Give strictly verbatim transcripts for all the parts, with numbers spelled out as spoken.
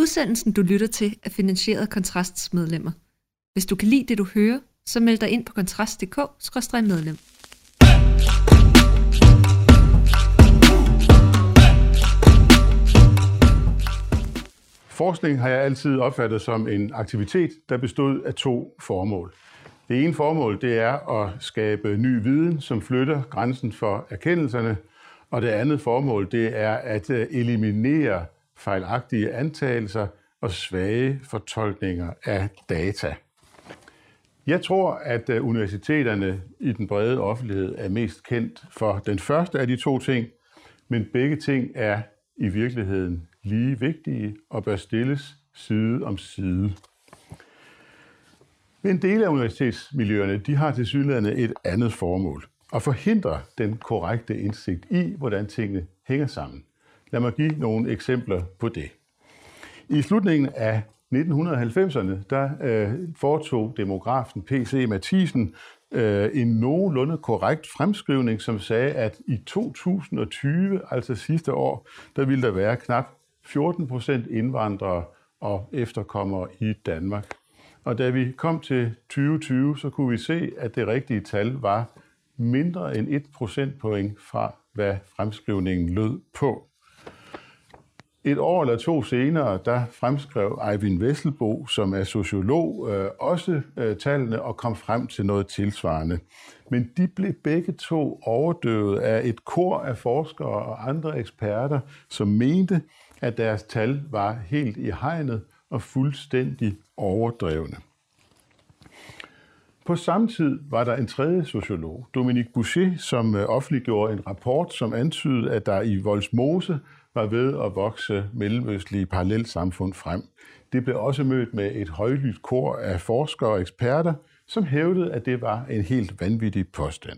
Udsendelsen, du lytter til, er finansieret af Kontrasts medlemmer. Hvis du kan lide det, du hører, så meld dig ind på kontrast punktum d k skråstreg medlem. Forskning har jeg altid opfattet som en aktivitet, der bestod af to formål. Det ene formål, det er at skabe ny viden, som flytter grænsen for erkendelserne, og det andet formål, det er at eliminere fejlagtige antagelser og svage fortolkninger af data. Jeg tror, at universiteterne i den brede offentlighed er mest kendt for den første af de to ting, men begge ting er i virkeligheden lige vigtige og bør stilles side om side. En del af universitetsmiljøerne de har tilsyneladende et andet formål, at forhindre den korrekte indsigt i, hvordan tingene hænger sammen. Lad mig give nogle eksempler på det. I slutningen af nitten halvfemserne der øh, foretog demografen P C Mathiesen øh, en nogenlunde korrekt fremskrivning, som sagde, at i to tusind og tyve, altså sidste år, der ville der være knap fjorten procent indvandrere og efterkommere i Danmark. Og da vi kom til tyve tyve, så kunne vi se, at det rigtige tal var mindre end et procentpoint fra, hvad fremskrivningen lød på. Et år eller to senere, der fremskrev Eivind Vesselbo, som er sociolog, øh, også øh, tallene og kom frem til noget tilsvarende. Men de blev begge to overdøvet af et kor af forskere og andre eksperter, som mente, at deres tal var helt i hegnet og fuldstændig overdrevne. På samme tid var der en tredje sociolog, Dominique Bouchet, som offentliggjorde en rapport, som antydede, at der i Vollsmose var ved at vokse mellemøstlige parallelsamfund frem. Det blev også mødt med et højlydt kor af forskere og eksperter, som hævdede, at det var en helt vanvittig påstand.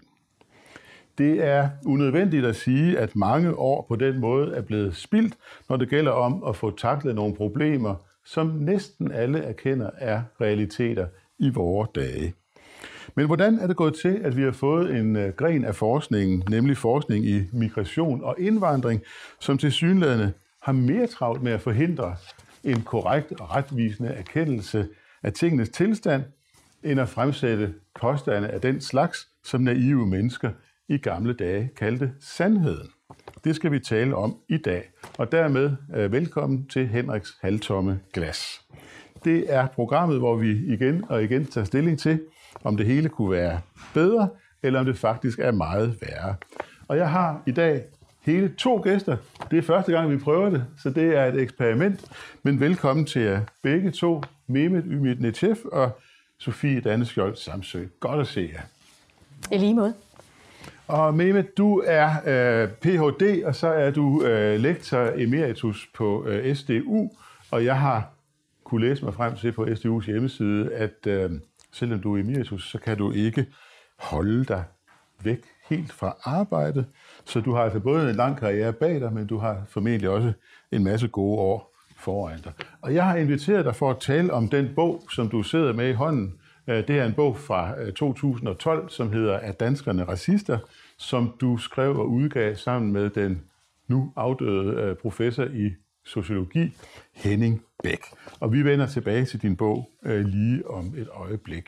Det er unødvendigt at sige, at mange år på den måde er blevet spildt, når det gælder om at få taklet nogle problemer, som næsten alle erkender er realiteter i vore dage. Men hvordan er det gået til, at vi har fået en gren af forskningen, nemlig forskning i migration og indvandring, som tilsyneladende har mere travlt med at forhindre en korrekt og retvisende erkendelse af tingenes tilstand, end at fremsætte påstande af den slags, som naive mennesker i gamle dage kaldte sandheden. Det skal vi tale om i dag, og dermed velkommen til Henriks halvtomme glas. Det er programmet, hvor vi igen og igen tager stilling til, om det hele kunne være bedre, eller om det faktisk er meget værre. Og jeg har i dag hele to gæster. Det er første gang, vi prøver det, så det er et eksperiment. Men velkommen til jer begge to, Mehmet Ümit Necef og Sofie Danneskjold Samsø. Godt at se jer. I lige måde. Og Mehmet, du er øh, P H D, og så er du øh, lektor emeritus på øh, S D U, og jeg har kunne læse mig frem til på S D U's hjemmeside, at øh, selvom du er emeritus, så kan du ikke holde dig væk helt fra arbejdet. Så du har altså både en lang karriere bag dig, men du har formentlig også en masse gode år foran dig. Og jeg har inviteret dig for at tale om den bog, som du sidder med i hånden. Det er en bog fra to tusind og tolv, som hedder Er danskerne racister?, som du skrev og udgav sammen med den nu afdøde professor i sociologi, Henning Bæk. Og vi vender tilbage til din bog lige om et øjeblik.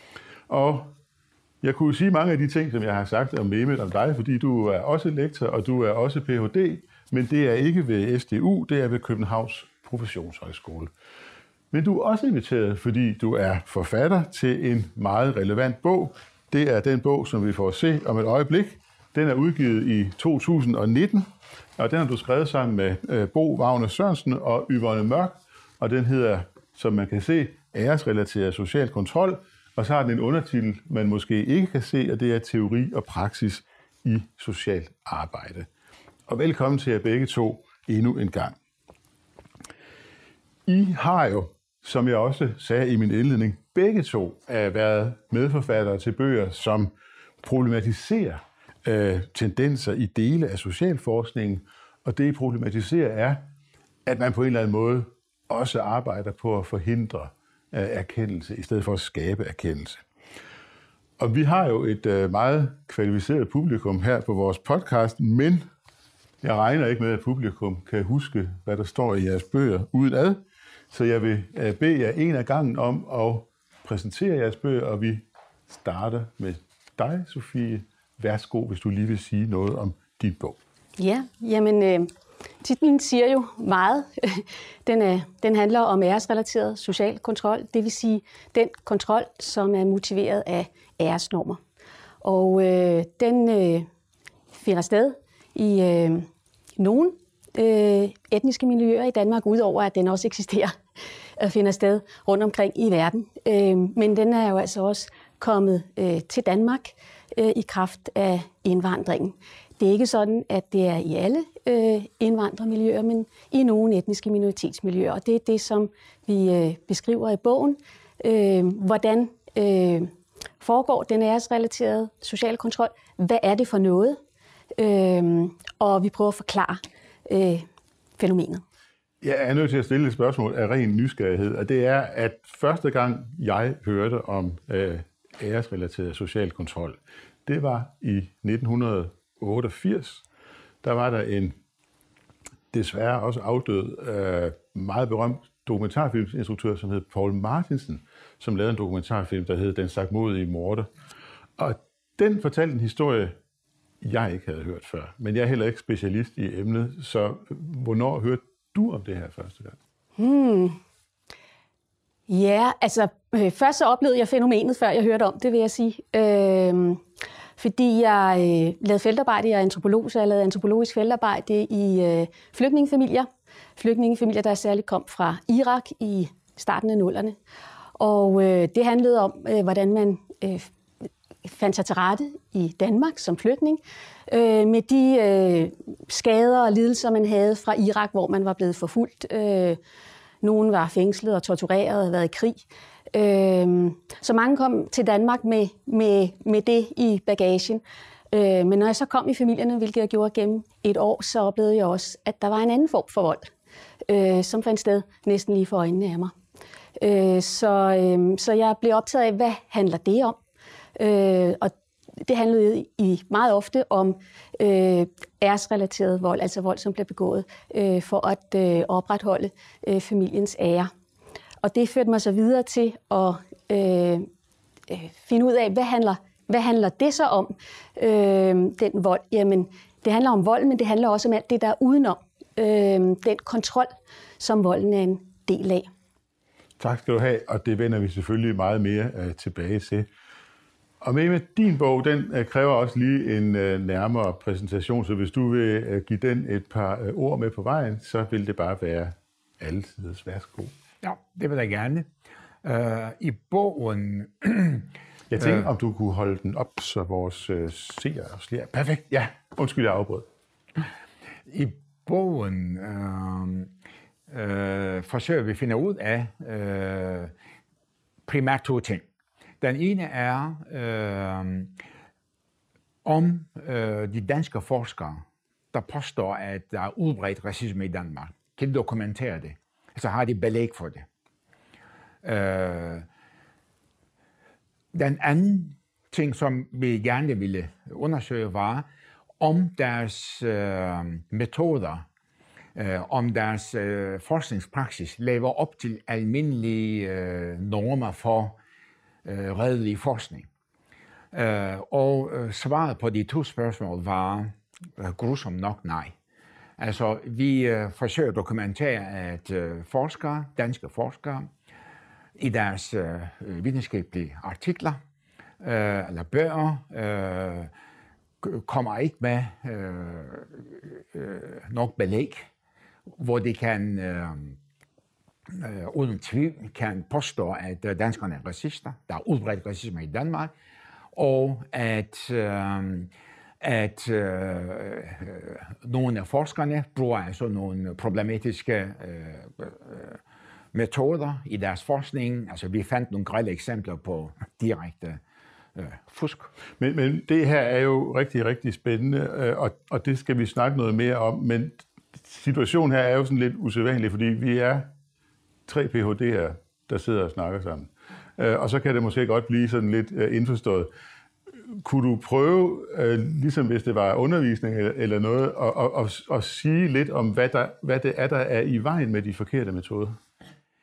Og jeg kunne sige mange af de ting, som jeg har sagt om Mehmet om dig, fordi du er også lektor, og du er også P H D, men det er ikke ved S D U, det er ved Københavns Professionshøjskole. Men du er også inviteret, fordi du er forfatter til en meget relevant bog. Det er den bog, som vi får se om et øjeblik. Den er udgivet i to tusind og nitten, og den har du skrevet sammen med Bo Wagner Sørensen og Yvonne Mørk, og den hedder, som man kan se, Æresrelateret social kontrol, og så har den en undertitel, man måske ikke kan se, og det er Teori og praksis i socialt arbejde. Og velkommen til jer begge to endnu en gang. I har jo, som jeg også sagde i min indledning, begge to er været medforfattere til bøger, som problematiserer øh, tendenser i dele af socialforskningen, og det I problematiserer er, at man på en eller anden måde også arbejder på at forhindre øh, erkendelse, i stedet for at skabe erkendelse. Og vi har jo et øh, meget kvalificeret publikum her på vores podcast, men jeg regner ikke med, at publikum kan huske, hvad der står i jeres bøger udenad. Så jeg vil øh, bede jer en af gangen om at præsentere jeres bøger, og vi starter med dig, Sofie. Værsgo, hvis du lige vil sige noget om din bog. Ja, jamen øh, titlen siger jo meget. Den, er, den handler om æresrelateret social kontrol, det vil sige den kontrol, som er motiveret af æresnormer. Og øh, den øh, finder sted i øh, nogle øh, etniske miljøer i Danmark, udover at den også eksisterer og finder sted rundt omkring i verden. Øh, men den er jo altså også kommet øh, til Danmark øh, i kraft af indvandringen. Det er ikke sådan, at det er i alle øh, indvandrermiljøer, men i nogle etniske minoritetsmiljøer. Og det er det, som vi øh, beskriver i bogen. Øh, hvordan øh, foregår den æresrelaterede sociale kontrol? Hvad er det for noget? Øh, og vi prøver at forklare øh, fænomenet. Jeg er nødt til at stille et spørgsmål af ren nysgerrighed, og det er, at første gang jeg hørte om øh, æresrelateret social kontrol, det var i nitten otteogfirs. Der var der en desværre også afdød, øh, meget berømt dokumentarfilmsinstruktør, som hed Poul Martinsen, som lavede en dokumentarfilm, der hed Den sagtmodige morder. Og den fortalte en historie, jeg ikke havde hørt før, men jeg er heller ikke specialist i emnet, så hvornår hørte du om det her første gang? Hmm. Ja, altså øh, først så oplevede jeg fænomenet, før jeg hørte om det, vil jeg sige. Øh, fordi jeg øh, lavede feltarbejde, jeg er antropolog, så jeg lavede antropologisk feltarbejde i øh, flygtningefamilier. Flygtningefamilier, der særligt kom fra Irak i starten af nullerne. Og øh, det handlede om, øh, hvordan man øh, fandt sig til rette i Danmark som flygtning, øh, med de øh, skader og lidelser, man havde fra Irak, hvor man var blevet forfulgt. Øh, Nogen var fængslet og tortureret og havde været i krig. Øh, så mange kom til Danmark med, med, med det i bagagen. Øh, men når jeg så kom i familierne, hvilket jeg gjorde gennem et år, så oplevede jeg også, at der var en anden form for vold, øh, som fandt sted næsten lige for øjnene af mig. Øh, så, øh, så jeg blev optaget af, hvad handler det om? Øh, og det handlede i meget ofte om øh, æresrelateret vold, altså vold, som bliver begået øh, for at øh, opretholde øh, familiens ære. Og det førte mig så videre til at øh, finde ud af, hvad handler, hvad handler det så om, øh, den vold? Jamen, det handler om vold, men det handler også om alt det, der er udenom. Øh, den kontrol, som volden er en del af. Tak skal du have, og det vender vi selvfølgelig meget mere øh, tilbage til. Og med, med din bog, den øh, kræver også lige en øh, nærmere præsentation, så hvis du vil øh, give den et par øh, ord med på vejen, så vil det bare være altid værsgo. Ja, det vil jeg gerne. Uh, I bogen... jeg tænkte, uh, om du kunne holde den op, så vores øh, seere også lige... Perfekt, ja. Undskyld, jeg afbrød. I bogen uh, uh, forsøger vi at finde ud af uh, primært to ting. Den ene er øh, om øh, de danske forskere, der påstår, at der er udbredt racisme i Danmark. Kan de dokumentere det? Altså har de belæg for det? Øh, den anden ting, som vi gerne ville undersøge, var om deres øh, metoder, øh, om deres øh, forskningspraksis lever op til almindelige øh, normer for Øh, redelig forskning. Øh, og øh, svaret på de to spørgsmål var øh, grusomt nok nej. Altså, vi øh, forsøger at dokumentere, at øh, forskere, danske forskere, i deres øh, videnskabelige artikler øh, eller bøger, øh, kommer ikke med øh, øh, nok belæg, hvor de kan øh, Uh, uden tvivl kan påstå, at uh, danskerne er racister, der er udbredt racisme i Danmark, og at, uh, at uh, uh, nogle af forskerne bruger altså nogle problematiske uh, uh, metoder i deres forskning. Altså, vi fandt nogle grelle eksempler på direkte uh, fusk. Men, men det her er jo rigtig, rigtig spændende, og, og det skal vi snakke noget mere om, men situationen her er jo sådan lidt usædvanlig, fordi vi er tre P H D'er, der sidder og snakker sammen. Øh, og så kan det måske godt blive sådan lidt øh, indforstået. Kunne du prøve, øh, ligesom hvis det var undervisning eller, eller noget, at, at, at, at sige lidt om, hvad, der, hvad det er, der er i vejen med de forkerte metoder?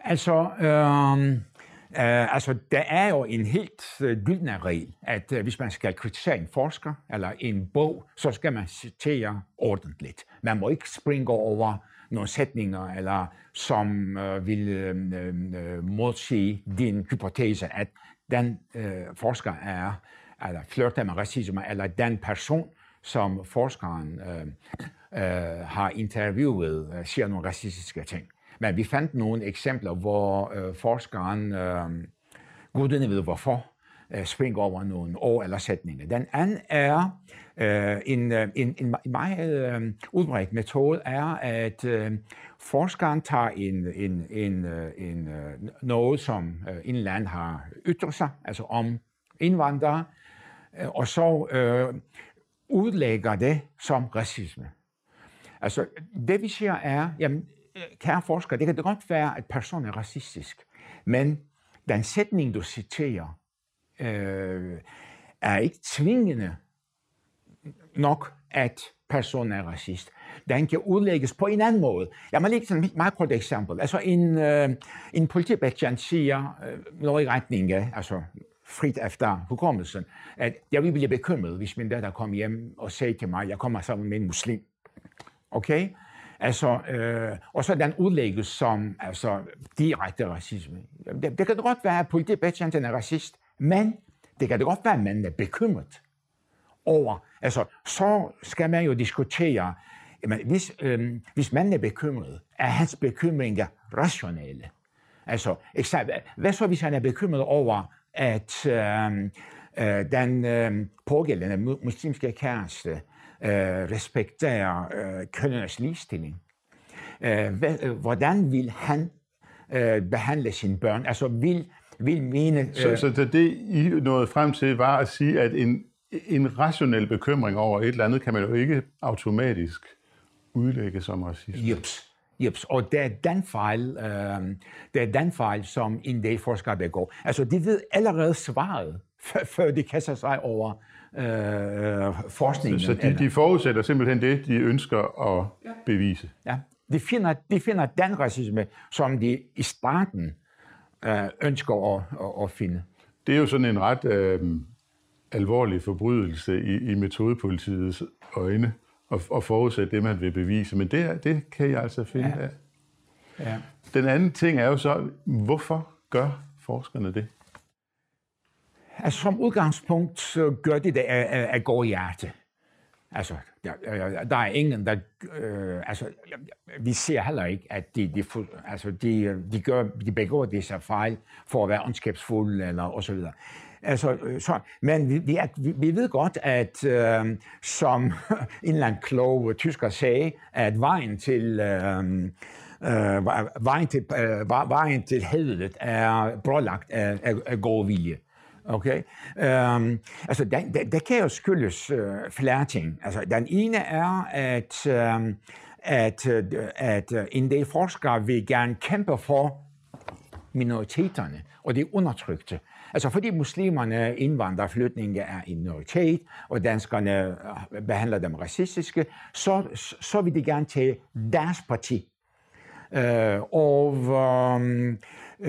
Altså, øh, øh, altså, der er jo en helt øh, gyldne regel, at øh, hvis man skal kritisere en forsker eller en bog, så skal man citere ordentligt. Man må ikke springe over nogle sætninger, eller som øh, vil øh, øh, modsige din hypotese, at den øh, forsker er, eller flirter med racisme, eller den person, som forskeren øh, øh, har interviewet, øh, siger nogle racistiske ting. Men vi fandt nogle eksempler, hvor øh, forskeren, øh, gudene ved hvorfor, øh, springer over nogle ord eller sætninger. Den anden er, øh, en, en, en meget øh, udbredt metode, er, at øh, forskeren tager en, en, en, en, noget, som en land har ytret sig, altså om indvandrere, og så øh, udlægger det som racisme. Altså, det vi siger er, jamen, kære forskere, det kan det godt være, at personen er racistisk, men den sætning, du citerer, øh, er ikke tvingende nok, at personen er racist. Den kan udlægges på en anden måde. Jeg må lægge sådan et meget kort eksempel. Altså, en, øh, en politibetjent siger øh, noget i retning af, altså frit efter hukommelsen, at jeg vil blive bekymret, hvis min datter kommer hjem og siger til mig, at jeg kommer sammen med en muslim. Okay? Altså, øh, og så den udlægges som altså, direkte racisme. Det, det kan godt være, at politibetjenten er racist, men det kan det godt være, at man er bekymret over. Altså, så skal man jo diskutere, jamen, hvis, øh, hvis man er bekymret, er hans bekymringer rationelle. Altså, hvad så, hvis han er bekymret over, at øh, øh, den øh, pågældende muslimske kæreste øh, respekterer øh, kønnernes ligestilling? Øh, hvad, øh, hvordan vil han øh, behandle sine børn? Altså, vil, vil mene... Øh... Så, så det, I nåede frem til, var at sige, at en, en rationel bekymring over et eller andet, kan man jo ikke automatisk udlægge som racisme. Jeps. Jeps. Og det er den fejl, øh, det er den fejl, som en del forskere begår. Altså, de ved allerede svaret, før de kaster sig over øh, forskningen. Så, så de, de forudsætter simpelthen det, de ønsker at ja. bevise. Ja. De finder, de finder den racisme, som de i starten øh, ønsker at, at, at finde. Det er jo sådan en ret øh, alvorlig forbrydelse i, i metodepolitiets øjne, og, og forudsætte det, man vil bevise. Men det, det kan jeg altså finde ja. af. Ja. Den anden ting er jo så, hvorfor gør forskerne det? Altså, som udgangspunkt så gør de det af, af god hjerte. Altså, der, der er ingen, der... Øh, altså, vi ser heller ikke, at de, de, altså, de, de, gør, de begår disse fejl for at være ondskabsfulde, eller og så videre. Altså, så, men vi, vi, er, vi, vi ved godt, at øh, som en eller anden klog tysker sagde, at vejen til, øh, øh, vejen til, øh, vejen til helvedet er brolagt af, af, af god vilje. Okay? Um, altså, det, det, det kan jo skyldes uh, flere ting. Altså, den ene er, at, um, at, uh, at uh, en del forskere vil gerne kæmpe for minoriteterne og de undertrykte. Altså, fordi muslimerne, indvandrerflytninge er en minoritet, og danskerne behandler dem racistiske, så, så vil de gerne tage deres parti. Uh, og um, uh, uh,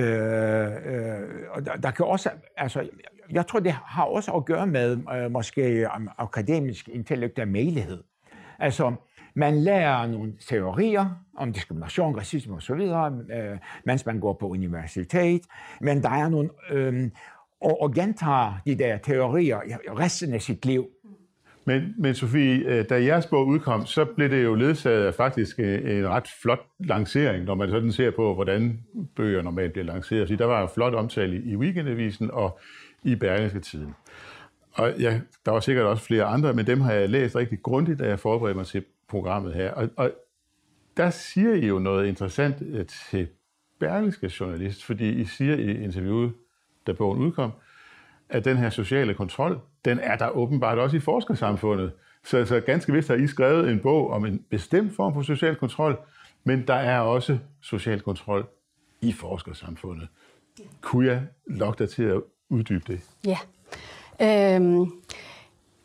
der, der kan også, altså, jeg tror, det har også at gøre med uh, måske um, akademisk intellektuel melighed. Altså, man lærer nogle teorier om diskrimination, racisme osv., uh, mens man går på universitet, men der er nogle, um, og, og gentager de der teorier resten af sit liv. Men, men Sofie, da jeres bog udkom, så blev det jo ledsaget af faktisk en ret flot lancering, når man sådan ser på, hvordan bøger normalt bliver lanceret. Så der var en flot omtale i Weekendavisen og i Berlingske Tidende. Og ja, der var sikkert også flere andre, men dem har jeg læst rigtig grundigt, da jeg forberedte mig til programmet her. Og, og der siger I jo noget interessant til Berlingske Journalist, fordi I siger i interviewet, da bogen udkom, at den her sociale kontrol, den er der åbenbart også i forskersamfundet. Så, så ganske vist har I skrevet en bog om en bestemt form for social kontrol, men der er også social kontrol i forskersamfundet. Kunne jeg lokke dig til at uddybe det? Ja. Øhm,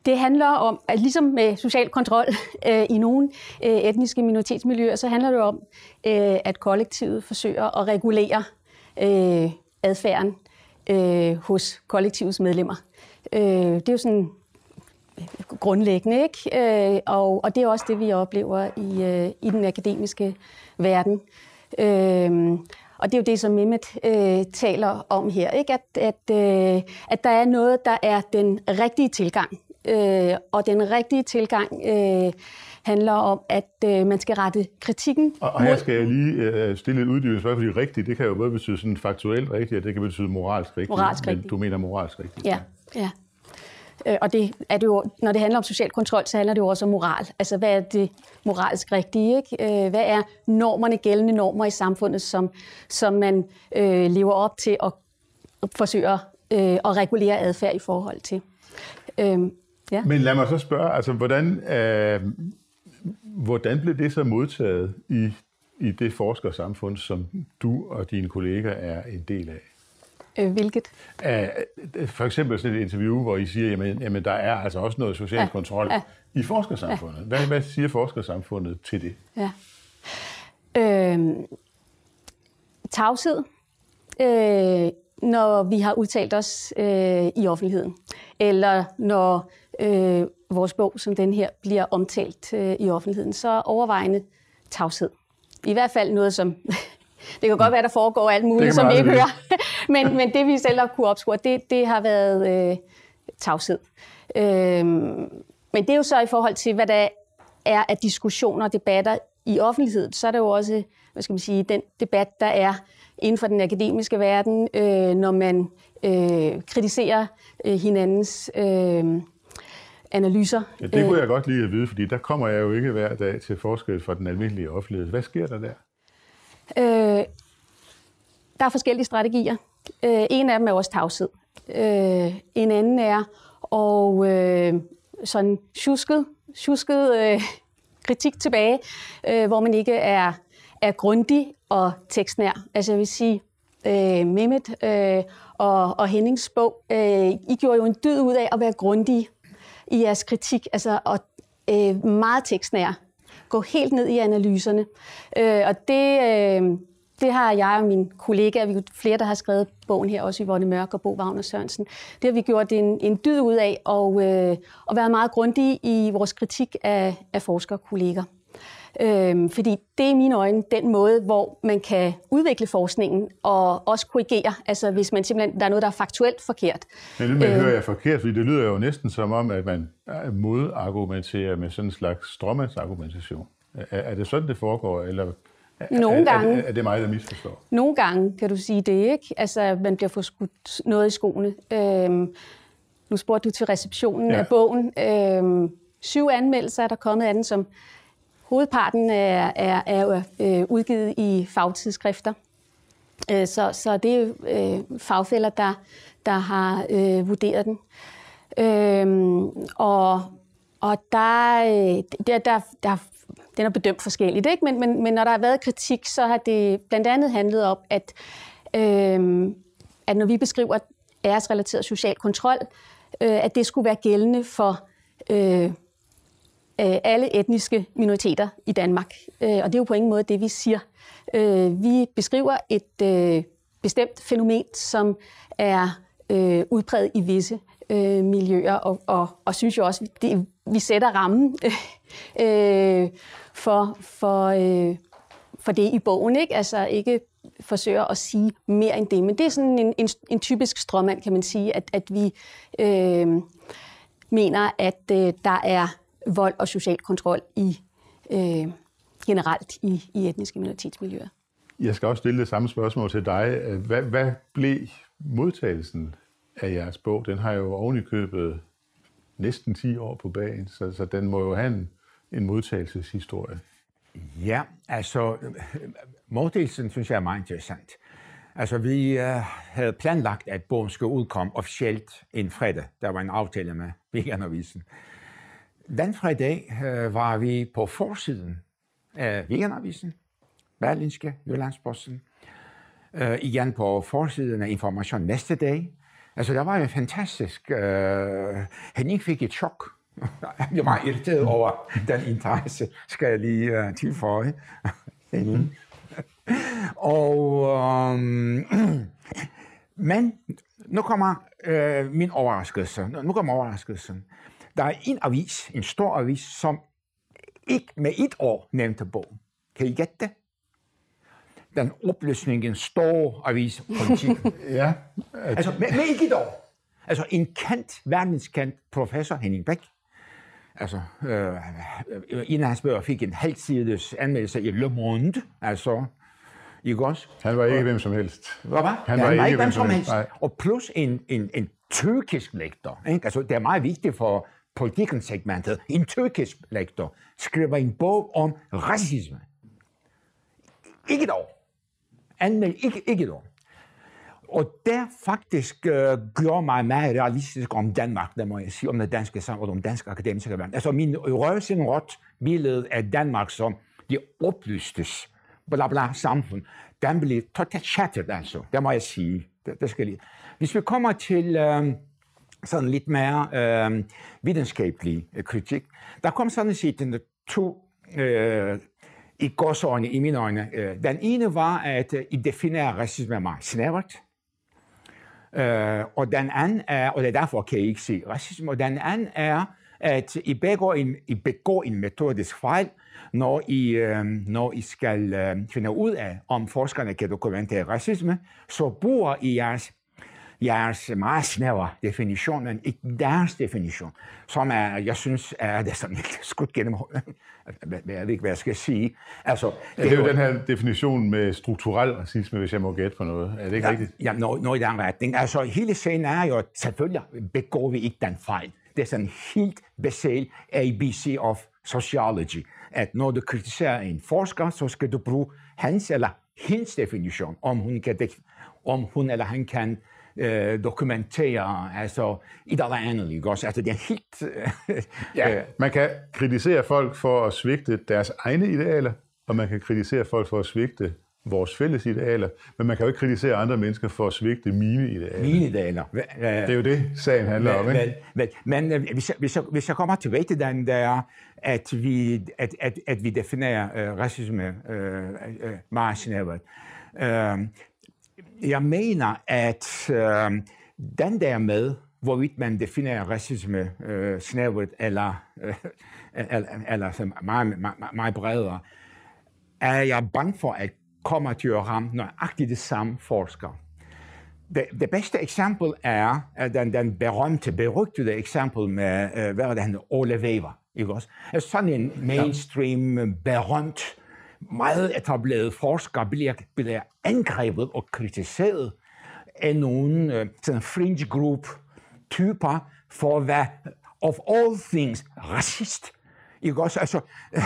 Det handler om, at ligesom med social kontrol øh, i nogle øh, etniske minoritetsmiljøer, så handler det om, øh, at kollektivet forsøger at regulere øh, adfærden øh, hos kollektivets medlemmer. Øh, det er jo sådan grundlæggende, ikke? Øh, og, og det er også det, vi oplever i, øh, i den akademiske verden. Øh, og det er jo det, som Mehmet øh, taler om her, ikke? At, at, øh, at der er noget, der er den rigtige tilgang. Øh, og den rigtige tilgang øh, handler om, at øh, man skal rette kritikken. Og, og her skal jeg lige øh, stille et uddybende spørgsmål, fordi rigtigt, det kan jo både betyde sådan faktuelt rigtigt, og det kan betyde moralsk rigtigt. Moralsk men rigtigt. Du mener moralsk rigtigt. Ja, ja. Øh, og det er det jo, når det handler om social kontrol, så handler det jo også om moral. Altså, hvad er det moralsk rigtige, ikke? Øh, hvad er normerne, gældende normer i samfundet, som, som man øh, lever op til og forsøger øh, at regulere adfærd i forhold til? Øh, Ja. Men lad mig så spørge, altså, hvordan, øh, hvordan blev det så modtaget i, i det forskersamfund, som du og dine kolleger er en del af? Øh, hvilket? Æh, for eksempel sådan et interview, hvor I siger, jamen, jamen der er altså også noget social ja. kontrol ja. i forskersamfundet. Ja. Hvad, hvad siger forskersamfundet til det? Ja. Øh, tavshed, øh, når vi har udtalt os øh, i offentligheden, eller når øh, vores bog, som den her, bliver omtalt øh, i offentligheden, så overvejende tavshed. I hvert fald noget, som... det kan godt være, der foregår alt muligt, som vi ikke hører. men, men det, vi selv har kunne opspore, det, det har været øh, tavshed. Øh, men det er jo så i forhold til, hvad der er af diskussioner og debatter i offentligheden, så er der jo også, hvad skal man sige, den debat, der er inden for den akademiske verden, øh, når man øh, kritiserer øh, hinandens øh, analyser. Ja, det kunne jeg godt lide at vide, fordi der kommer jeg jo ikke hver dag til forskel for den almindelige offentlighed. Hvad sker der der? Øh, der er forskellige strategier. Øh, en af dem er også tavshed. Øh, en anden er og øh, sådan tjusket, tjusket øh, kritik tilbage, øh, hvor man ikke er, er grundig og tekstnær. Altså jeg vil sige, øh, Mehmet øh, og, og Hennings bog, øh, I gjorde jo en dyd ud af at være grundige i jeres kritik, altså og øh, meget tekstnær. Gå helt ned i analyserne. Øh, og det, øh, det har jeg og mine kollegaer, vi er flere, der har skrevet bogen her, også Yvonne Mørk og Bo Wagner Sørensen, det har vi gjort en, en dyd ud af, og, øh, og været meget grundige i vores kritik af, af forskerkolleger. Øh, fordi det er i mine øjne den måde, hvor man kan udvikle forskningen og også korrigere, altså hvis man simpelthen, der er noget, der er faktuelt forkert. Men nu øh, hører jeg forkert, fordi det lyder jo næsten som om, at man modargumenterer med sådan en slags stråmandsargumentation. Er, er det sådan, det foregår, eller er, Nogle gange, er, er det mig, der misforstår? Nogle gange kan du sige det, ikke? Altså, man bliver forskudt noget i skoene. Øhm, nu spurgte du til receptionen ja. af bogen. Øhm, syv anmeldelser er der kommet af den, som hovedparten er, er, er øh, udgivet i fagtidsskrifter. Øh, så, så det er øh, fagfæller, der, der har øh, vurderet den. Øhm, og, og der, der, der, der den er bedømt forskelligt, ikke? Men, men, men når der har været kritik, så har det blandt andet handlet om, at, øh, at når vi beskriver æresrelateret social kontrol, øh, at det skulle være gældende for øh, øh, alle etniske minoriteter i Danmark. Øh, og det er jo på ingen måde det, vi siger. Øh, vi beskriver et øh, bestemt fænomen, som er øh, udbredt i visse øh, miljøer, og, og, og synes jo også, det, vi sætter rammen øh, for, for, øh, for det i bogen, ikke? Altså ikke forsøger at sige mere end det, men det er sådan en, en, en typisk stråmand, kan man sige, at, at vi øh, mener, at øh, der er vold og social kontrol i øh, generelt i, i etniske minoritetsmiljøer. Jeg skal også stille det samme spørgsmål til dig. Hvad, hvad blev modtagelsen af jeres bog? Den har jo oven i købet næsten ti år på bagen, så, så den må jo have en, en modtagelseshistorie. Ja, altså modtagelsen synes jeg er meget interessant. Altså vi uh, havde planlagt, at bogen skulle udkomme officielt en fredag. Der var en aftale med Weekendavisen. Den fredag uh, var vi på forsiden af Weekendavisen, Berlingske, Jyllandsposten. Uh, igen på forsiden af Information næste dag. Altså, der var jo fantastisk. Uh, Henning fik et chok. Jeg blev meget irriteret over den interesse, skal jeg lige uh, tilføje. Henning. Og, um, men nu kommer uh, min overraskelse. Nu kommer overraskelsen. Der er en avis, en stor avis, som ikke med et år nævnte bogen. Kan I gætte det? Den opløsningen store avis Politiken. Ja. Altså, med, med ikke et år. Altså, en kendt, verdenskendt professor, Henning Beck, altså, øh, en af hans bøger fik en halvsides anmeldelse i Le Monde, altså, ikke også? Han var ikke og, hvem som helst. Hvad var? Han ja, var, han var ikke ikke hvem som helst. helst. Og plus en, en, en tyrkisk lektor. Ikke? Altså, det er meget vigtigt for Politiken-segmentet. En tyrkisk lektor skriver en bog om racisme. Ikke et år. Anmeld ikke, ikke et år. Og der faktisk øh, gjorde mig meget realistisk om Danmark, der må jeg sige, om det danske samfund, om dansk akademiske verden. Altså min rødsenrødt billede af Danmark som det oplystes, bla bla samfund, den blev totalt shattered, altså. Der må jeg sige. Det, det skal lige. Hvis vi kommer til øh, sådan lidt mere øh, videnskabelig øh, kritik, der kom sådan set to øh, i godsøjne, i mine øjne. Den ene var, at I definerer racisme meget snævert. Og den anden er, og det er derfor kan I ikke se racisme, og den anden er, at I begår en, I begår en metodisk fejl, når I, når I skal finde ud af, om forskerne kan dokumentere racisme, så bruger I jeres jeres meget snævre definition, men ikke deres definition, som er, jeg synes, er det sådan lidt skudt gennem. Jeg ved ikke, hvad jeg skal sige. Altså, det, ja, det er jo den her definition med strukturel racisme, hvis jeg må gætte på noget. Er det ikke ja, rigtigt? Ja, noget, noget i den retning. Altså, hele sagen er jo, at selvfølgelig begår vi ikke den fejl. Det er sådan helt basalt A B C of sociology, at når du kritiserer en forsker, så skal du bruge hans eller hendes definition, om hun, kan, om hun eller han kan Øh, dokumentere, altså et eller andet, ikke også? Altså det er helt... Øh, ja, man kan kritisere folk for at svigte deres egne idealer, og man kan kritisere folk for at svigte vores fælles idealer, men man kan jo ikke kritisere andre mennesker for at svigte mine idealer. Mine idealer. Det er jo det, sagen handler om, ikke? Men, men, men hvis, jeg, hvis, jeg, hvis jeg kommer tilbage til den der, at vi, at, at, at vi definerer øh, racisme øh, øh, meget snævert, øh, jeg mener, at øh, den der med, hvorvidt man definerer racisme øh, snævert eller, øh, eller, eller meget, meget, meget bredere, er jeg bange for, at kommer til at ramme nøjagtigt det samme forskere. Det, det bedste eksempel er den, den berømte, berygtede eksempel med, øh, hvad er det, han Ole Wever, ikke også? Altså sådan en mainstream, berømt, meget etableret forskere bliver, bliver angrebet og kritiseret af nogle uh, sådan fringe group typer for at være of all things racist. Ikke også? Altså,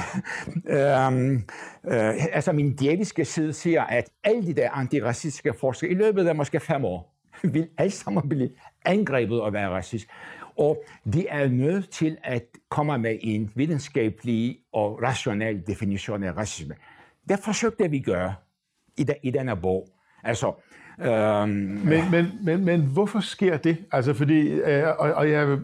øh, øh, øh, altså min djæviske side siger, at alle de der antiracistiske forskere i løbet af måske fem år vil alle sammen blive angrebet og være racist. Og de er nødt til at komme med en videnskabelig og rationel definition af racisme. Det forsøgte vi gøre i, de, i denne bog. Altså, øhm, men, men, men, men hvorfor sker det? Altså, fordi, øh, og, og jeg,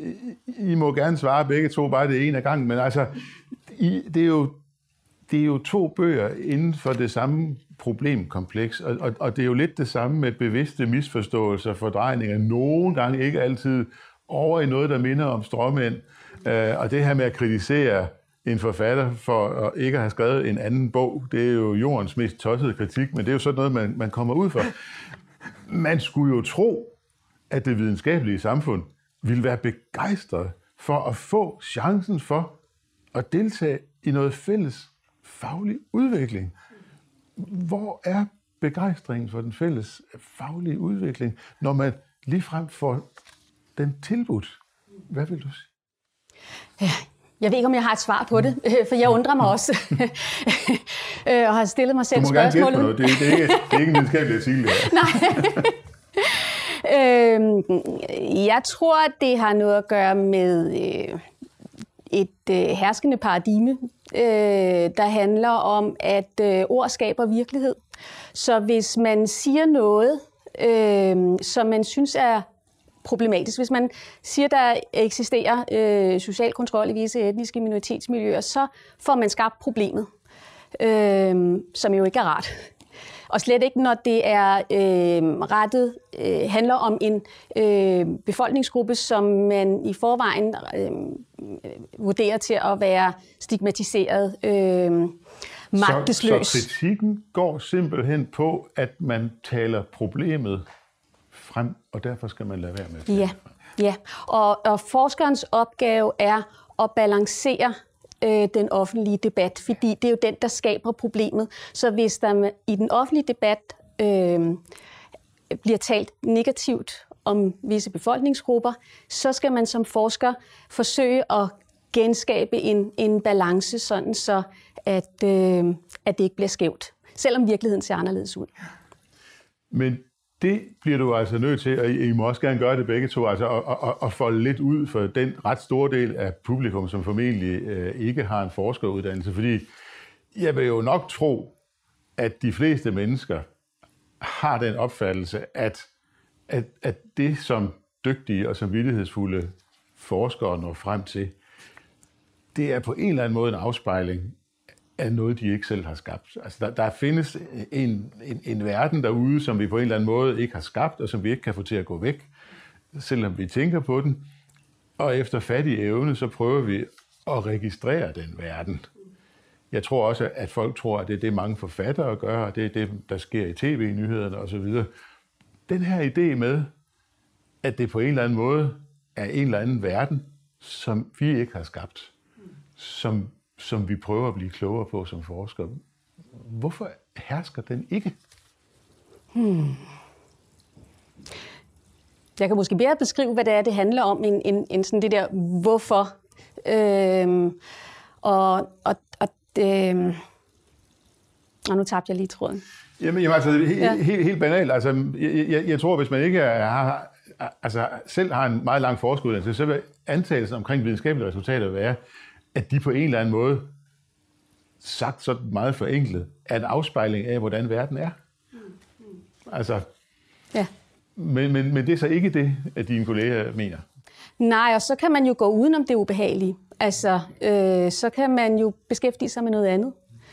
I må gerne svare begge to, bare det ene af gangen, men altså, I, det, er jo, det er jo to bøger inden for det samme problemkompleks, og, og, og det er jo lidt det samme med bevidste misforståelser, fordrejninger, nogle gange ikke altid over i noget, der minder om stråmænd, øh, og det her med at kritisere en forfatter for at ikke at have skrevet en anden bog, det er jo jordens mest tossede kritik, men det er jo sådan noget, man, man kommer ud for. Man skulle jo tro, at det videnskabelige samfund ville være begejstret for at få chancen for at deltage i noget fælles faglig udvikling. Hvor er begejstringen for den fælles faglige udvikling, når man ligefrem får den tilbudt? Hvad vil du sige? Ja. Jeg ved ikke, om jeg har et svar på det, for jeg undrer mig også, og har stillet mig selv spørgsmålet. Du må gerne gætte på noget. Det er, det er ikke, det er ikke en videnskabelig artikel, det her. Nej. øhm, jeg tror, det har noget at gøre med øh, et øh, herskende paradigme, øh, der handler om, at øh, ord skaber virkelighed. Så hvis man siger noget, øh, som man synes er problematisk. Hvis man siger, der eksisterer øh, social kontrol i visse etniske minoritetsmiljøer, så får man skabt problemet, øh, som jo ikke er rart. Og slet ikke, når det er øh, rettet, øh, handler om en øh, befolkningsgruppe, som man i forvejen øh, vurderer til at være stigmatiseret, øh, magtesløs. Så, så kritikken går simpelthen på, at man taler problemet frem, og derfor skal man lade være med det. Ja, ja. Og, og forskerens opgave er at balancere øh, den offentlige debat, fordi det er jo den, der skaber problemet. Så hvis der i den offentlige debat øh, bliver talt negativt om visse befolkningsgrupper, så skal man som forsker forsøge at genskabe en, en balance, sådan så at, øh, at det ikke bliver skævt, selvom virkeligheden ser anderledes ud. Men det bliver du altså nødt til, og I må også gerne gøre det begge to, altså at, at, at folde lidt ud for den ret store del af publikum, som formentlig øh, ikke har en forskeruddannelse, fordi jeg vil jo nok tro, at de fleste mennesker har den opfattelse, at, at, at det, som dygtige og samvittighedsfulde forskere når frem til, det er på en eller anden måde en afspejling af noget, de ikke selv har skabt. Altså, der, der findes en, en, en verden derude, som vi på en eller anden måde ikke har skabt, og som vi ikke kan få til at gå væk, selvom vi tænker på den. Og efter fattig evne, så prøver vi at registrere den verden. Jeg tror også, at folk tror, at det er det, mange forfattere gør, og det er det, der sker i tv-nyhederne osv. Den her idé med, at det på en eller anden måde er en eller anden verden, som vi ikke har skabt, som som vi prøver at blive klogere på som forskere. Hvorfor hersker den ikke? Hmm. Jeg kan måske bedre beskrive, hvad det er, det handler om, end, end, end sådan det der hvorfor. Øhm, og, og, og, øhm, og nu tabte jeg lige tråden. Jamen, jamen altså, helt, ja. helt, helt banalt. Altså, jeg, jeg, jeg tror, hvis man ikke har, altså, selv har en meget lang forskeruddannelse, så vil antagelsen omkring videnskabelige resultater være, at de på en eller anden måde, sagt så meget forenklet, er en afspejling af, hvordan verden er. Altså, ja. men, men, men det er så ikke det, at dine kolleger mener. Nej, og så kan man jo gå udenom det ubehagelige. Altså, øh, så kan man jo beskæftige sig med noget andet.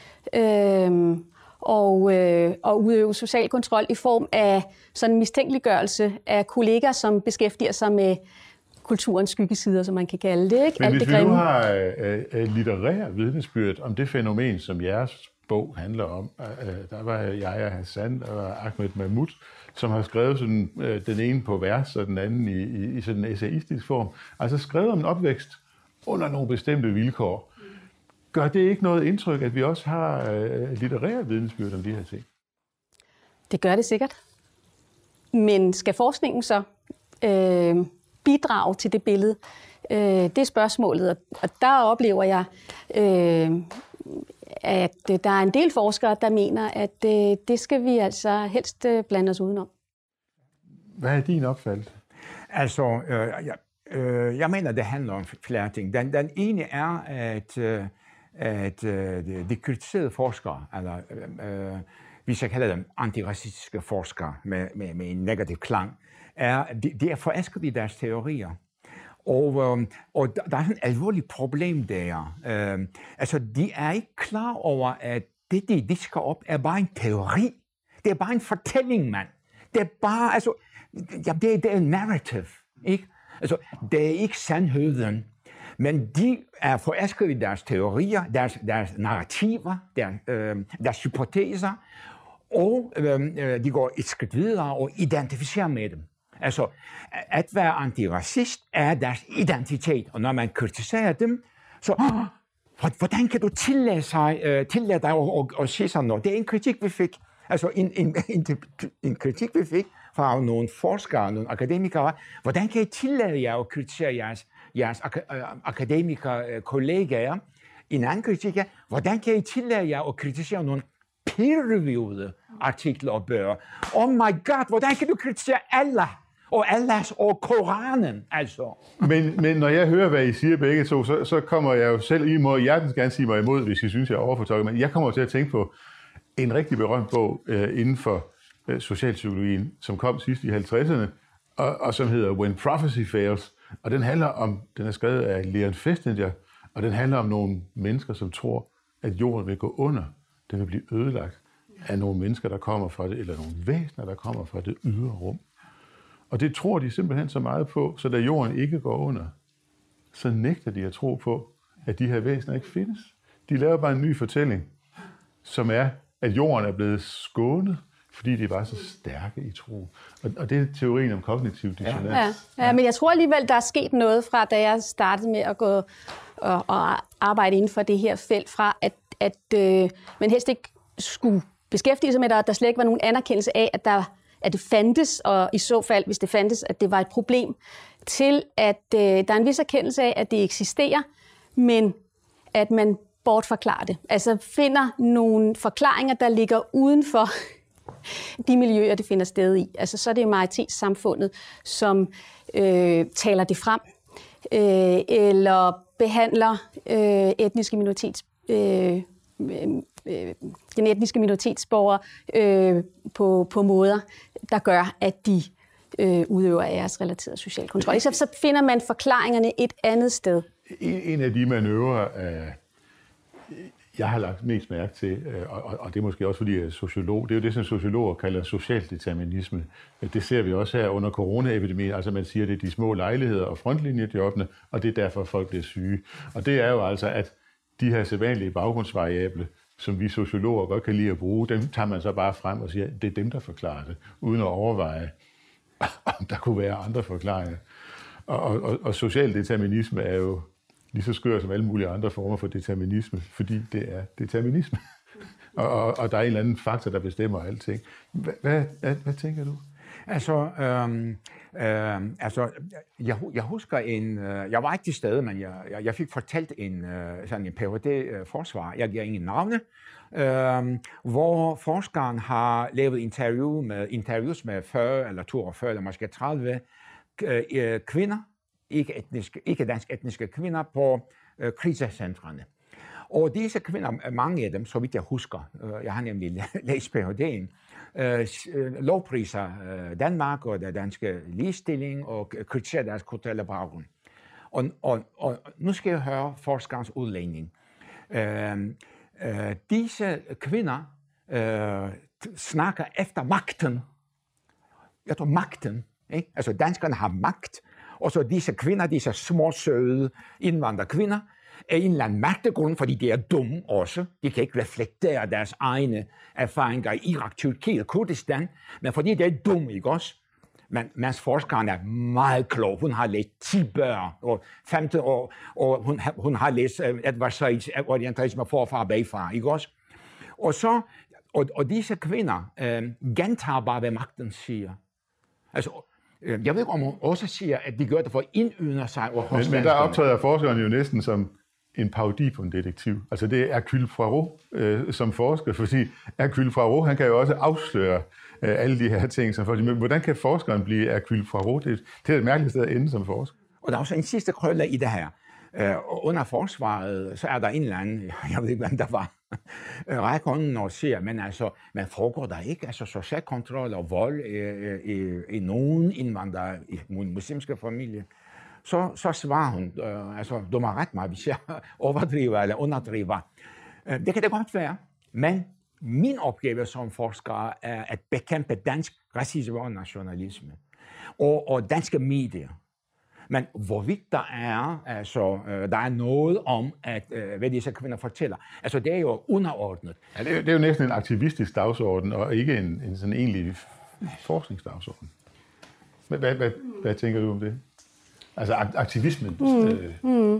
Øh, og, øh, og udøve social kontrol i form af sådan en mistænkeliggørelse af kolleger, som beskæftiger sig med kulturens skyggesider, som man kan kalde det. Ikke? Men Alt hvis det vi nu har øh, øh, litterær vidnesbyrd om det fænomen, som jeres bog handler om, øh, der var Yahya Hassan og Ahmed Mahmoud, som har skrevet sådan, øh, den ene på vers og den anden i, i, i sådan en essayistisk form, altså skrevet om en opvækst under nogle bestemte vilkår. Gør det ikke noget indtryk, at vi også har øh, litterær vidnesbyrd om de her ting? Det gør det sikkert. Men skal forskningen så øh, bidrage til det billede? Øh, det er spørgsmålet, og der oplever jeg, øh, at der er en del forskere, der mener, at øh, det skal vi altså helst øh, blande os udenom. Hvad er din opfattelse? Altså, øh, jeg, øh, jeg mener, det handler om flere ting. Den, den ene er, at, øh, at øh, de, de kritiserede forskere, eller øh, hvis jeg kalder dem antiracistiske forskere med, med, med en negativ klang, er, de, de er forelsket i deres teorier. Og, øh, og der er et alvorligt problem der. Øh, altså, de er ikke klar over, at det, de disker op, er bare en teori. Det er bare en fortælling, mand. Det er bare, altså, ja, det, er, det er en narrative, ikke? Altså, det er ikke sandheden. Men de er forelsket i deres teorier, deres, deres narrativer, deres, øh, deres hypoteser, og øh, de går et skridt videre og identificerer med dem. Altså, at være antiracist er deres identitet, og når man kritiserer dem, så, oh, hvordan kan du tillade, sig, uh, tillade dig at, at, at sige sådan noget? Det er en kritik, vi fik. Altså, en, en, en, en kritik, vi fik fra nogle forskere, nogle akademikere. Hvordan kan I tillade jer at kritisere jeres, jeres akademikerkollegaer? En anden kritik er, hvordan kan I tillade jer at kritisere nogle peer-reviewede artikler og bøger? Oh my god, hvordan kan du kritisere Allah? Og Allahs og Koranen, altså. Men, men når jeg hører, hvad I siger begge to, så, så kommer jeg jo selv, I må hjertens gerne sige mig imod, hvis I synes, jeg er overfortolket, men jeg kommer til at tænke på en rigtig berømt bog øh, inden for øh, socialpsykologien, som kom sidst i halvtredserne, og, og som hedder When Prophecy Fails. Og den handler om, den er skrevet af Leon Festinger, og den handler om nogle mennesker, som tror, at jorden vil gå under. Den vil blive ødelagt af nogle mennesker, der kommer fra det, eller nogle væsener, der kommer fra det ydre rum. Og det tror de simpelthen så meget på, så da jorden ikke går under, så nægter de at tro på, at de her væsener ikke findes. De laver bare en ny fortælling, som er, at jorden er blevet skånet, fordi de var så stærke i tro. Og, og det er teorien om kognitiv dissonans. Ja. Ja, men jeg tror alligevel, der er sket noget fra, da jeg startede med at gå og, og arbejde inden for det her felt, fra at, at øh, man helst ikke skulle beskæftige sig med, at der slet ikke var nogen anerkendelse af, at, der, at det fandtes, og i så fald, hvis det fandtes, at det var et problem, til at øh, der er en vis erkendelse af, at det eksisterer, men at man bortforklarer det. Altså finder nogle forklaringer, der ligger uden for de miljøer, det finder sted i. Altså så er det majoritetssamfundet, som øh, taler det frem, øh, eller behandler øh, etniske minoritets, øh, øh, den etniske minoritetsborgere øh, på, på måder, der gør, at de øh, udøver æresrelateret social kontrol. Så, så finder man forklaringerne et andet sted. En, en af de manøvrer, øh, jeg har lagt mest mærke til, og, og det er måske også fordi jeg er sociolog, det er jo det, som sociologer kalder social determinisme. Det ser vi også her under coronaepidemien, altså man siger, det er de små lejligheder og frontlinjejobbene, og det er derfor, folk bliver syge. Og det er jo altså, at de her sædvanlige baggrundsvariable, som vi sociologer godt kan lide at bruge, dem tager man så bare frem og siger, det er dem, der forklarer det, uden at overveje, om der kunne være andre forklaringer. Og, og, og social determinisme er jo lige så skør som alle mulige andre former for determinisme, fordi det er determinisme. og, og, og der er en eller anden faktor, der bestemmer alting. Hvad, hvad, hvad, hvad tænker du? Altså, øhm, øhm, altså jeg, jeg husker en, øh, jeg var ikke til stede, men jeg, jeg, jeg fik fortalt en, øh, sådan en P H D-forsvar, jeg giver ingen navne, øh, hvor forskeren har lavet interview med, interviews med fyrre eller toogfyrre eller måske tredive øh, kvinder, ikke, etniske, ikke dansk etniske kvinder på øh, krisecentrene. Og disse kvinder, mange af dem, så vidt jeg husker, øh, jeg har nemlig læst P H D'en, øh, lovpriser øh, Danmark og den danske ligestilling og kritiserer deres kulturelle baggrund. Og, og, og nu skal jeg høre forskerens udlægning. Øh, øh, disse kvinder øh, snakker efter magten. Jeg tror magten. Ikke? Altså danskerne har magt. Og så disse kvinder, disse små, søde indvandrerkvinder, er en eller anden magtegrund, fordi de er dumme også. De kan ikke reflektere deres egne erfaringer i Irak, Tyrkiet, Kurdistan, men fordi de er dumme, ikke også? Men, mens forskeren er meget klog. Hun har læst ti børn og femten år, og hun, hun har læst Edward Saids orientalisme forfra og bagfra, ikke også? Og, så, og, og disse kvinder øh, gentager bare, hvad magten siger. Altså, jeg ved ikke, om hun også siger, at de gør det for at indydne sig over hos Men, men der optræder forskeren jo næsten som en parodi på en detektiv. Altså det er Hercule Poirot øh, som forsker, fordi Hercule Poirot, han kan jo også afsløre øh, alle de her ting. Som folk, men hvordan kan forskeren blive Hercule Poirot? Det, det er et mærkeligt sted at ende som forsker. Og der er også en sidste krølle i det her. Uh, under forsvaret, så er der en eller anden, jeg ved ikke, hvem der var, rækker hånden og siger, men altså, man foregår der ikke, altså social kontrol og vold i, i, i nogen indvandrere i muslimske familie. Så, så svarer hun, uh, altså, du må rette mig, hvis jeg overdriver eller underdriver. Uh, det kan det godt være, men min opgave som forsker er at bekæmpe dansk racisme og nationalisme og, og danske medier. Men hvorvidt der er, altså, øh, der er noget om, at, øh, hvad disse kvinder fortæller, altså det er jo underordnet. Ja, det, er, det er jo næsten en aktivistisk dagsorden, og ikke en, en sådan egentlig forskningsdagsorden. Hvad, hvad, hvad, hvad tænker du om det? Altså aktivismen? Mm, øh. mm.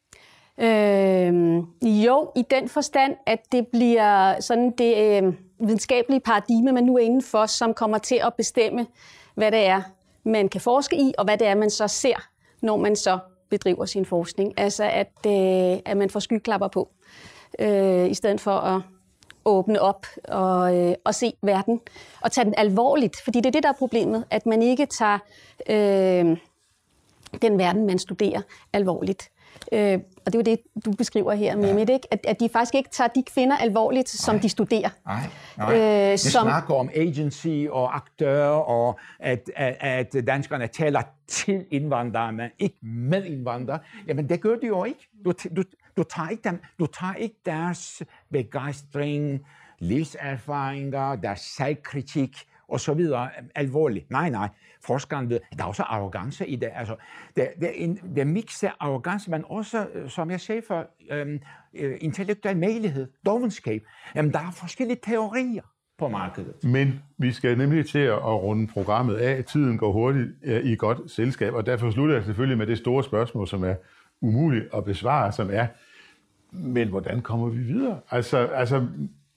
Øh, jo, i den forstand, at det bliver sådan det øh, videnskabelige paradigme, man nu er indenfor, som kommer til at bestemme, hvad det er, man kan forske i, og hvad det er, man så ser, når man så bedriver sin forskning. Altså, at, øh, at man får skyklapper på, øh, i stedet for at åbne op og, øh, og se verden, og tage den alvorligt. Fordi det er det, der er problemet, at man ikke tager øh, den verden, man studerer, alvorligt. Øh, og det er jo det, du beskriver her, Mehmet, ikke? At, at de faktisk ikke tager de kvinder alvorligt, som nej, de studerer. Nej, nej. Øh, Vi som... snakker om agency og aktører, og at, at, at danskerne taler til indvandrere, men ikke med indvandrere. Jamen, det gør de jo ikke. Du, du, du, tager ikke dem, du tager ikke deres begejstring, livserfaringer, deres selvkritik og så videre alvorligt. Nej, nej. Forskeren ved, der er også arrogance i det. Altså, det, det er en det er mix af arrogance, men også, som jeg sagde før, øhm, intellektuel magelighed, dovenskab. Jamen, der er forskellige teorier på markedet. Men vi skal nemlig til at runde programmet af. Tiden går hurtigt i godt selskab, og derfor slutter jeg selvfølgelig med det store spørgsmål, som er umuligt at besvare, som er, men hvordan kommer vi videre? Altså, altså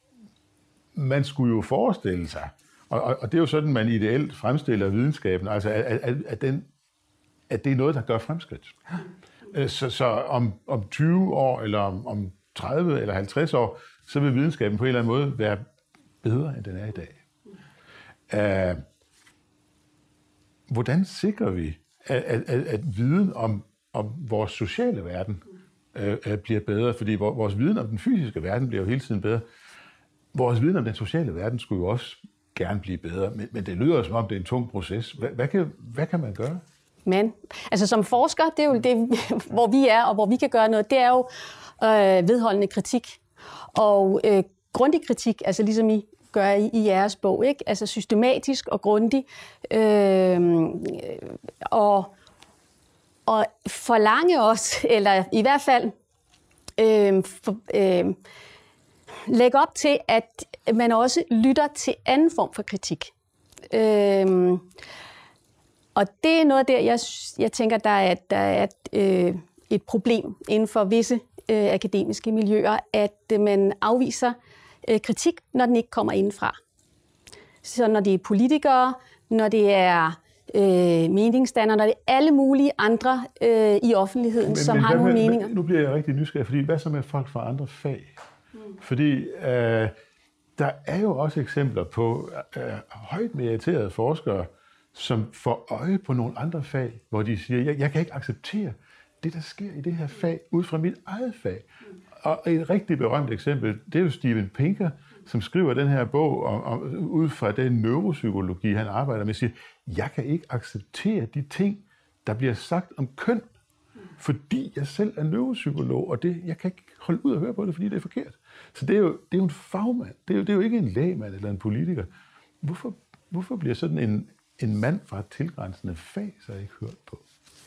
man skulle jo forestille sig, og, og, og det er jo sådan, man ideelt fremstiller videnskaben, altså at, at, at, den, at det er noget, der gør fremskridt. Så, så om, om tyve år, eller om, om tredive eller halvtreds år, så vil videnskaben på en eller anden måde være bedre, end den er i dag. Uh, hvordan sikrer vi, at, at, at viden om, om vores sociale verden uh, bliver bedre? Fordi vores viden om den fysiske verden bliver jo hele tiden bedre. Vores viden om den sociale verden skulle jo også gerne blive bedre, men, men det lyder som om, det er en tung proces. Hvad, hvad, kan, hvad kan man gøre? Men, altså som forsker, det er jo det, hvor vi er, og hvor vi kan gøre noget, det er jo øh, vedholdende kritik. Og øh, grundig kritik, altså ligesom I gør i, i jeres bog, ikke? Altså systematisk og grundig. Øh, og, og forlange os, eller i hvert fald øh, for, øh, lægge op til, at man også lytter til anden form for kritik. Øh, Og det er noget der, jeg, jeg tænker, der er, der er et, øh, et problem inden for visse øh, akademiske miljøer, at øh, man afviser øh, kritik, når den ikke kommer indenfra. Så når det er politikere, når det er øh, meningsdannere, når det er alle mulige andre øh, i offentligheden, men, som men, har nogle med, meninger. Nu bliver jeg rigtig nysgerrig, fordi hvad så med folk fra andre fag? Mm. Fordi øh, der er jo også eksempler på øh, højt meriterede forskere, som får øje på nogle andre fag, hvor de siger, jeg, jeg kan ikke acceptere det, der sker i det her fag, ud fra mit eget fag. Og et rigtig berømt eksempel, det er jo Steven Pinker, som skriver den her bog om, om, ud fra den neuropsykologi, han arbejder med, siger, jeg kan ikke acceptere de ting, der bliver sagt om køn, fordi jeg selv er neuropsykolog, og det, jeg kan ikke holde ud og høre på det, fordi det er forkert. Så det er jo, det er jo en fagmand, det er jo, det er jo ikke en lægmand eller en politiker. Hvorfor, hvorfor bliver sådan en en mand fra et tilgrænsende fag, så jeg ikke hørt på?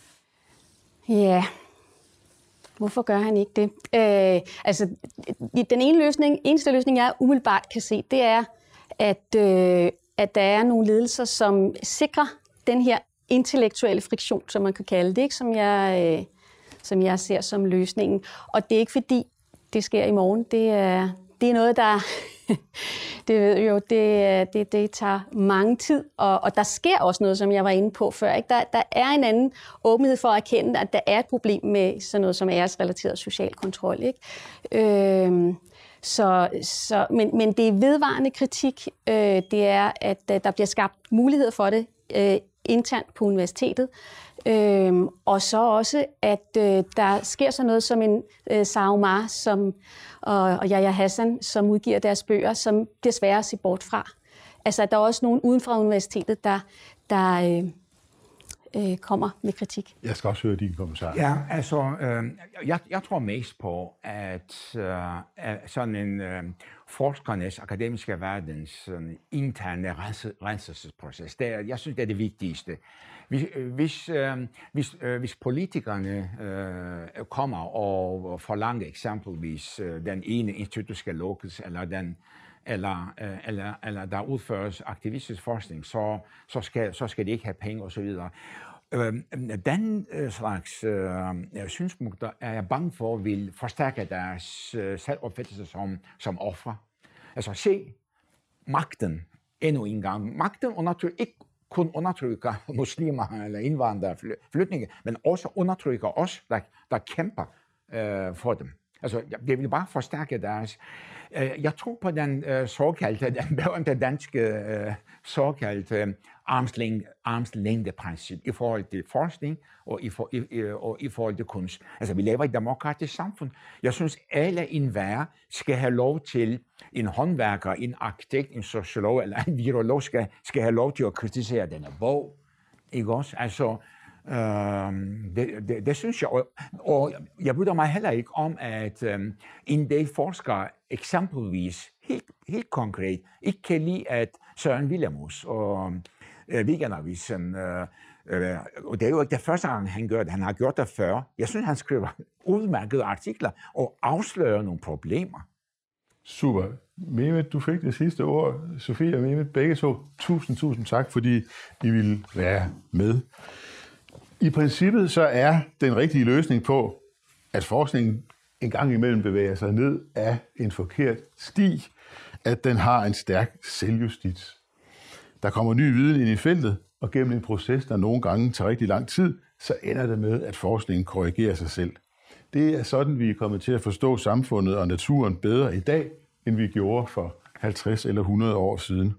Ja, hvorfor gør han ikke det? Øh, altså, den ene løsning, eneste løsning, jeg umiddelbart kan se, det er, at, øh, at der er nogle ledelser, som sikrer den her intellektuelle friktion, som man kan kalde det, ikke? Som, jeg, øh, som jeg ser som løsningen. Og det er ikke fordi, det sker i morgen. Det er, det er noget, der... Det ved jo, det, det, det tager mange tid, og, og der sker også noget, som jeg var inde på før. Ikke? Der, der er en anden åbenhed for at erkende, at der er et problem med sådan noget som æresrelateret social kontrol. Ikke? Øhm, så, så, men, men det er vedvarende kritik. Øh, det er, at der bliver skabt mulighed for det øh, internt på universitetet. Øhm, og så også, at øh, der sker så noget som en øh, Sara Omar som, og, og Yahya Hassan, som udgiver deres bøger, som bliver svære at se bort fra. Altså, der er også nogen uden for universitetet, der, der øh, øh, kommer med kritik. Jeg skal også høre din kommentar. Ja, altså, øh, jeg, jeg tror mest på, at øh, sådan en øh, forskernes, akademiske verdens sådan, interne renselsesproces, det er, jeg synes, det er det vigtigste. Hvis, hvis, øh, hvis, øh, hvis politikerne øh, kommer og forlanger eksempelvis øh, den ene institut skal lukkes, eller, den, eller, øh, eller, eller der udføres aktivistisk forskning, så, så, skal, så skal de ikke have penge osv. Øh, den øh, slags øh, synspunkter er jeg bange for vil forstærke deres øh, selvopfattelse som, som offer. Altså se magten endnu en gang. Magten undertrykker ikke kun undertrykker muslimer eller indvandrere, flygtninge, men også undertrykker os, der, der kæmper øh, for dem. Altså, det vil bare forstærke deres. Jeg tror på den såkaldte, den berømte danske såkaldte armslængdeprincip i forhold til forskning og i, for, i, og i forhold til kunst. Altså, vi lever i et demokratisk samfund. Jeg synes, alle enhver skal have lov til, en håndværker, en arkitekt, en sociolog eller en virolog skal, skal have lov til at kritisere denne bog. Ikke også? Altså, øh, det, det, det synes jeg. Og, og jeg bryder mig heller ikke om, at øh, en del forskere eksempelvis, helt, helt konkret, ikke kan lide, at Søren Willemus og øh, Weekendavisen, øh, øh, og det er jo ikke det første gang, han gør det, han har gjort det før. Jeg synes, han skriver udmærkede artikler og afslører nogle problemer. Super. Mehmet, du fik det sidste ord. Sofie og Mehmet, begge to, tusind, tusind tak, fordi I ville være med. I princippet så er den rigtige løsning på, at forskningen en gang imellem bevæger sig ned af en forkert sti, at den har en stærk selvjustits. Der kommer ny viden ind i feltet, og gennem en proces, der nogle gange tager rigtig lang tid, så ender det med, at forskningen korrigerer sig selv. Det er sådan, vi er kommet til at forstå samfundet og naturen bedre i dag, end vi gjorde for halvtreds eller hundrede år siden.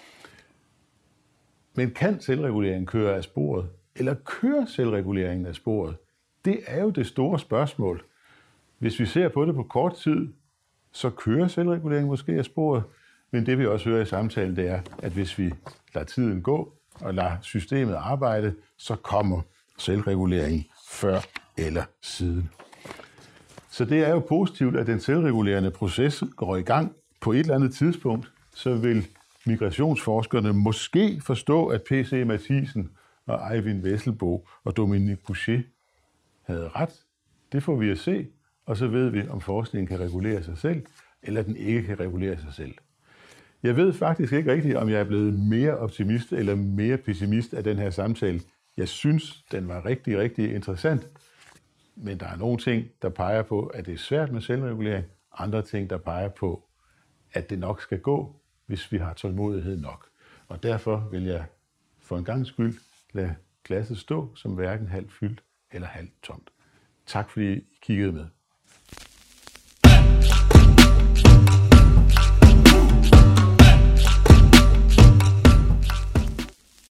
Men kan selvreguleringen køre af sporet? Eller kører selvreguleringen af sporet? Det er jo det store spørgsmål. Hvis vi ser på det på kort tid, så kører selvreguleringen måske af sporet, men det vi også hører i samtalen, det er, at hvis vi lader tiden gå og lader systemet arbejde, så kommer selvreguleringen før eller siden. Så det er jo positivt, at den selvregulerende proces går i gang. På et eller andet tidspunkt, så vil migrationsforskerne måske forstå, at P C Mathisen og Eivind Vesselbo og Dominique Boucher havde ret. Det får vi at se, og så ved vi, om forskningen kan regulere sig selv, eller den ikke kan regulere sig selv. Jeg ved faktisk ikke rigtigt, om jeg er blevet mere optimist eller mere pessimist af den her samtale. Jeg synes, den var rigtig, rigtig interessant. Men der er nogle ting, der peger på, at det er svært med selvregulering. Andre ting, der peger på, at det nok skal gå, hvis vi har tålmodighed nok. Og derfor vil jeg for en gangs skyld lade glasset stå som hverken halvt fyldt eller halvt tomt. Tak fordi I kiggede med.